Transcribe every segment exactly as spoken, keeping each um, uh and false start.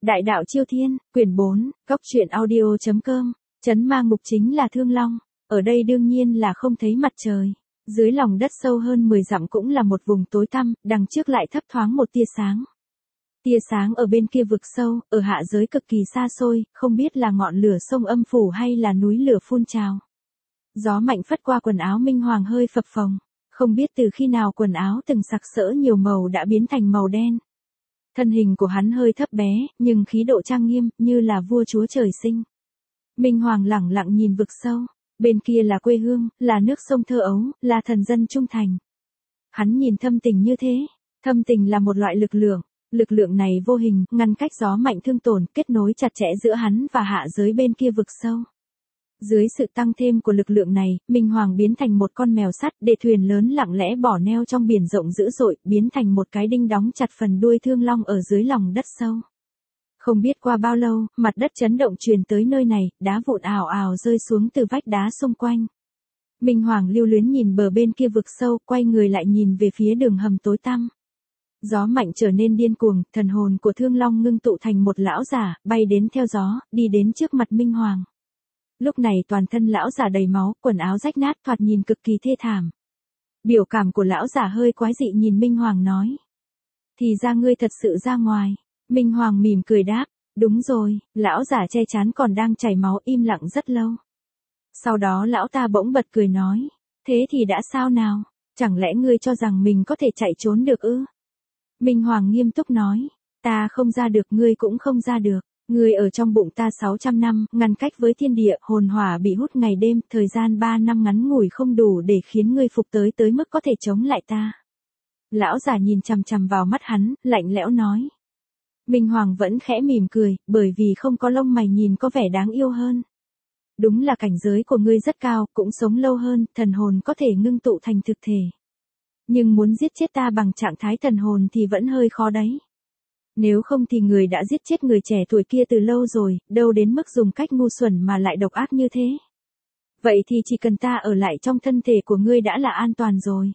Đại đạo Chiêu Thiên, quyển bốn, góc truyện audio.com, Trấn Ma Ngục chính là Thương Long, ở đây đương nhiên là không thấy mặt trời. Dưới lòng đất sâu hơn mười dặm cũng là một vùng tối tăm, đằng trước lại thấp thoáng một tia sáng. Tia sáng ở bên kia vực sâu, ở hạ giới cực kỳ xa xôi, không biết là ngọn lửa sông âm phủ hay là núi lửa phun trào. Gió mạnh phất qua quần áo Minh Hoàng hơi phập phồng, không biết từ khi nào quần áo từng sặc sỡ nhiều màu đã biến thành màu đen. Thân hình của hắn hơi thấp bé, nhưng khí độ trang nghiêm, như là vua chúa trời sinh. Minh Hoàng lẳng lặng nhìn vực sâu, bên kia là quê hương, là nước sông thơ ấu, là thần dân trung thành. Hắn nhìn thâm tình như thế, thâm tình là một loại lực lượng, lực lượng này vô hình, ngăn cách gió mạnh thương tổn, kết nối chặt chẽ giữa hắn và hạ giới bên kia vực sâu. Dưới sự tăng thêm của lực lượng này, Minh Hoàng biến thành một con mèo sắt, để thuyền lớn lặng lẽ bỏ neo trong biển rộng dữ dội, biến thành một cái đinh đóng chặt phần đuôi Thương Long ở dưới lòng đất sâu. Không biết qua bao lâu, mặt đất chấn động truyền tới nơi này, đá vụn ào ào rơi xuống từ vách đá xung quanh. Minh Hoàng lưu luyến nhìn bờ bên kia vực sâu, quay người lại nhìn về phía đường hầm tối tăm. Gió mạnh trở nên điên cuồng, thần hồn của Thương Long ngưng tụ thành một lão giả, bay đến theo gió, đi đến trước mặt Minh Hoàng. Lúc này toàn thân lão giả đầy máu, quần áo rách nát, thoạt nhìn cực kỳ thê thảm. Biểu cảm của lão giả hơi quái dị nhìn Minh Hoàng nói. Thì ra ngươi thật sự ra ngoài. Minh Hoàng mỉm cười đáp, đúng rồi, lão giả che chắn còn đang chảy máu im lặng rất lâu. Sau đó lão ta bỗng bật cười nói, thế thì đã sao nào, chẳng lẽ ngươi cho rằng mình có thể chạy trốn được ư? Minh Hoàng nghiêm túc nói, ta không ra được, ngươi cũng không ra được. Ngươi ở trong bụng ta sáu trăm năm, ngăn cách với thiên địa, hồn hỏa bị hút ngày đêm, thời gian ba năm ngắn ngủi không đủ để khiến ngươi phục tới tới mức có thể chống lại ta. Lão giả nhìn chằm chằm vào mắt hắn, lạnh lẽo nói. Minh Hoàng vẫn khẽ mỉm cười, bởi vì không có lông mày nhìn có vẻ đáng yêu hơn. Đúng là cảnh giới của ngươi rất cao, cũng sống lâu hơn, thần hồn có thể ngưng tụ thành thực thể. Nhưng muốn giết chết ta bằng trạng thái thần hồn thì vẫn hơi khó đấy. Nếu không thì người đã giết chết người trẻ tuổi kia từ lâu rồi, đâu đến mức dùng cách ngu xuẩn mà lại độc ác như thế. Vậy thì chỉ cần ta ở lại trong thân thể của ngươi đã là an toàn rồi.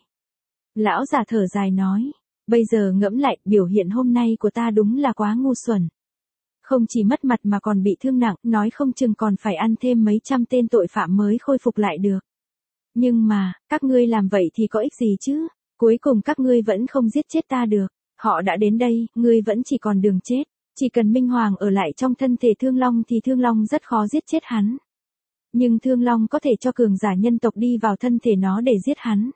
Lão già thở dài nói, bây giờ ngẫm lại, biểu hiện hôm nay của ta đúng là quá ngu xuẩn. Không chỉ mất mặt mà còn bị thương nặng, nói không chừng còn phải ăn thêm mấy trăm tên tội phạm mới khôi phục lại được. Nhưng mà, các ngươi làm vậy thì có ích gì chứ, cuối cùng các ngươi vẫn không giết chết ta được. Họ đã đến đây, ngươi vẫn chỉ còn đường chết. Chỉ cần Minh Hoàng ở lại trong thân thể Thương Long thì Thương Long rất khó giết chết hắn. Nhưng Thương Long có thể cho cường giả nhân tộc đi vào thân thể nó để giết hắn.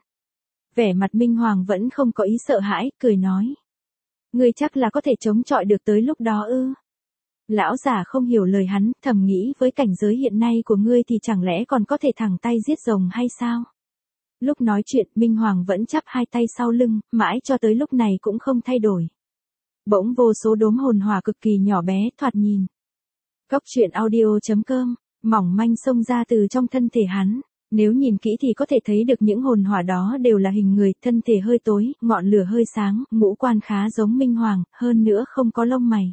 Vẻ mặt Minh Hoàng vẫn không có ý sợ hãi, cười nói. Ngươi chắc là có thể chống chọi được tới lúc đó ư. Lão giả không hiểu lời hắn, thầm nghĩ với cảnh giới hiện nay của ngươi thì chẳng lẽ còn có thể thẳng tay giết rồng hay sao? Lúc nói chuyện, Minh Hoàng vẫn chắp hai tay sau lưng, mãi cho tới lúc này cũng không thay đổi. Bỗng vô số đốm hồn hỏa cực kỳ nhỏ bé, thoạt nhìn. Góc truyện audio.com, mỏng manh xông ra từ trong thân thể hắn. Nếu nhìn kỹ thì có thể thấy được những hồn hỏa đó đều là hình người, thân thể hơi tối, ngọn lửa hơi sáng, ngũ quan khá giống Minh Hoàng, hơn nữa không có lông mày.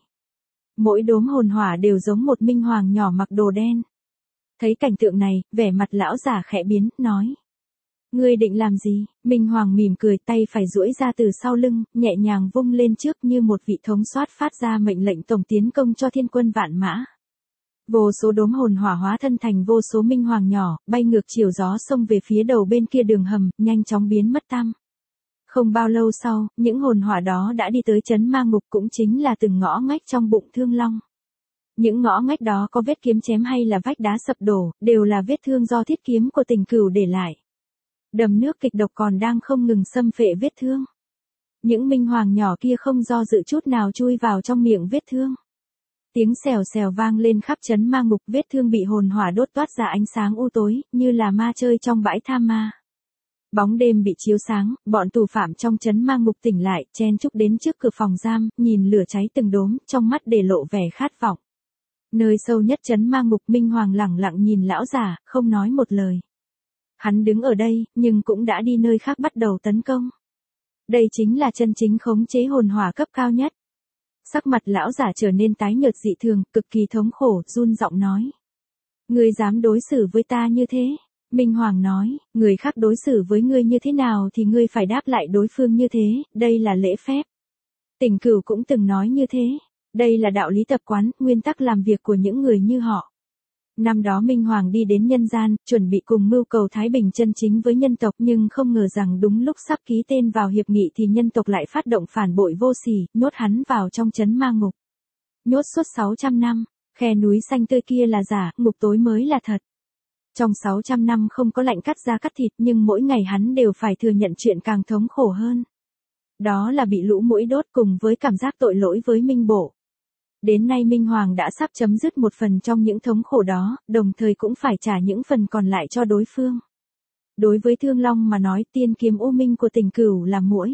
Mỗi đốm hồn hỏa đều giống một Minh Hoàng nhỏ mặc đồ đen. Thấy cảnh tượng này, vẻ mặt lão giả khẽ biến, nói. Ngươi định làm gì? Minh Hoàng mỉm cười, tay phải duỗi ra từ sau lưng, nhẹ nhàng vung lên trước như một vị thống soát phát ra mệnh lệnh tổng tiến công cho thiên quân vạn mã. Vô số đốm hồn hỏa hóa thân thành vô số Minh Hoàng nhỏ, bay ngược chiều gió xông về phía đầu bên kia đường hầm, nhanh chóng biến mất tăm. Không bao lâu sau, những hồn hỏa đó đã đi tới Trấn Ma Ngục, cũng chính là từng ngõ ngách trong bụng Thương Long. Những ngõ ngách đó có vết kiếm chém hay là vách đá sập đổ, đều là vết thương do thiết kiếm của Tình Cửu để lại. Đầm nước kịch độc còn đang không ngừng xâm phệ vết thương. Những Minh Hoàng nhỏ kia không do dự chút nào chui vào trong miệng vết thương. Tiếng xèo xèo vang lên khắp Trấn Ma Ngục, vết thương bị hồn hỏa đốt toát ra ánh sáng u tối, như là ma chơi trong bãi tha ma. Bóng đêm bị chiếu sáng, bọn tù phạm trong Trấn Ma Ngục tỉnh lại, chen chúc đến trước cửa phòng giam, nhìn lửa cháy từng đốm, trong mắt để lộ vẻ khát vọng. Nơi sâu nhất Trấn Ma Ngục, Minh Hoàng lẳng lặng nhìn lão giả, không nói một lời. Hắn đứng ở đây, nhưng cũng đã đi nơi khác bắt đầu tấn công. Đây chính là chân chính khống chế hồn hỏa cấp cao nhất. Sắc mặt lão giả trở nên tái nhợt dị thường, cực kỳ thống khổ, run giọng nói. Ngươi dám đối xử với ta như thế? Minh Hoàng nói, người khác đối xử với ngươi như thế nào thì ngươi phải đáp lại đối phương như thế, đây là lễ phép. Tình Cửu cũng từng nói như thế. Đây là đạo lý tập quán, nguyên tắc làm việc của những người như họ. Năm đó Minh Hoàng đi đến nhân gian, chuẩn bị cùng mưu cầu thái bình chân chính với nhân tộc, nhưng không ngờ rằng đúng lúc sắp ký tên vào hiệp nghị thì nhân tộc lại phát động phản bội vô sỉ, nhốt hắn vào trong trấn ma ngục. Nhốt suốt sáu trăm năm, khe núi xanh tươi kia là giả, ngục tối mới là thật. Trong sáu trăm năm không có lệnh cắt da cắt thịt, nhưng mỗi ngày hắn đều phải thừa nhận chuyện càng thống khổ hơn. Đó là bị lũ muỗi đốt cùng với cảm giác tội lỗi với Minh Bộ. Đến nay Minh Hoàng đã sắp chấm dứt một phần trong những thống khổ đó, đồng thời cũng phải trả những phần còn lại cho đối phương. Đối với Thương Long mà nói, tiên kiếm u minh của Tình Cửu là muỗi.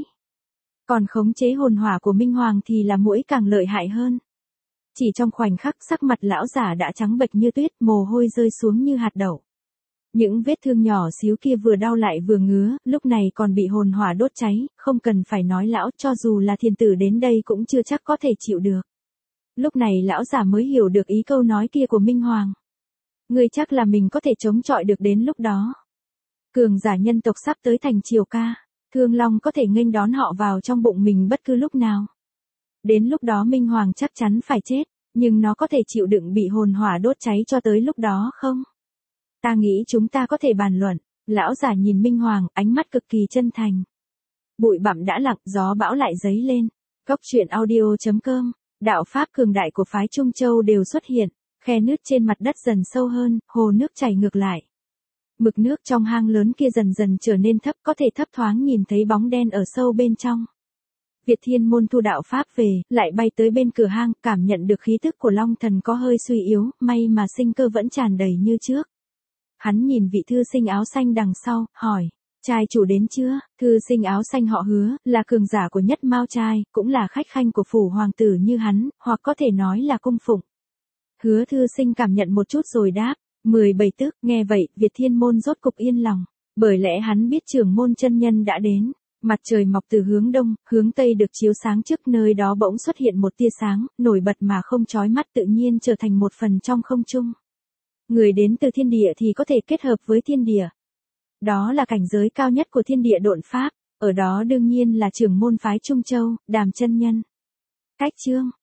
Còn khống chế hồn hỏa của Minh Hoàng thì là muỗi càng lợi hại hơn. Chỉ trong khoảnh khắc, sắc mặt lão giả đã trắng bệch như tuyết, mồ hôi rơi xuống như hạt đậu. Những vết thương nhỏ xíu kia vừa đau lại vừa ngứa, lúc này còn bị hồn hỏa đốt cháy, không cần phải nói lão, cho dù là thiên tử đến đây cũng chưa chắc có thể chịu được. Lúc này lão giả mới hiểu được ý câu nói kia của Minh Hoàng. Ngươi chắc là mình có thể chống chọi được đến lúc đó. Cường giả nhân tộc sắp tới thành Triều Ca, Thương Long có thể nghênh đón họ vào trong bụng mình bất cứ lúc nào. Đến lúc đó Minh Hoàng chắc chắn phải chết, nhưng nó có thể chịu đựng bị hồn hỏa đốt cháy cho tới lúc đó không? Ta nghĩ chúng ta có thể bàn luận. Lão giả nhìn Minh Hoàng, ánh mắt cực kỳ chân thành. Bụi bặm đã lặng, gió bão lại dấy lên. Cốc truyện audio chấm com. Đạo pháp cường đại của phái Trung Châu đều xuất hiện, khe nứt trên mặt đất dần sâu hơn, hồ nước chảy ngược lại. Mực nước trong hang lớn kia dần dần trở nên thấp, có thể thấp thoáng nhìn thấy bóng đen ở sâu bên trong. Việt Thiên Môn thu đạo pháp về, lại bay tới bên cửa hang, cảm nhận được khí tức của Long Thần có hơi suy yếu, may mà sinh cơ vẫn tràn đầy như trước. Hắn nhìn vị thư sinh áo xanh đằng sau, hỏi, trai chủ đến chưa? Thư sinh áo xanh họ Hứa, là cường giả của Nhất Mao trai, cũng là khách khanh của phủ hoàng tử như hắn, hoặc có thể nói là cung phụng. Hứa thư sinh cảm nhận một chút rồi đáp, mười bảy tức, nghe vậy, Việt Thiên Môn rốt cục yên lòng, bởi lẽ hắn biết trưởng môn chân nhân đã đến. Mặt trời mọc từ hướng đông, hướng tây được chiếu sáng trước, nơi đó bỗng xuất hiện một tia sáng, nổi bật mà không chói mắt, tự nhiên trở thành một phần trong không trung. Người đến từ thiên địa thì có thể kết hợp với thiên địa. Đó là cảnh giới cao nhất của thiên địa độn pháp, ở đó đương nhiên là trưởng môn phái Trung Châu, Đàm chân nhân. Cách chương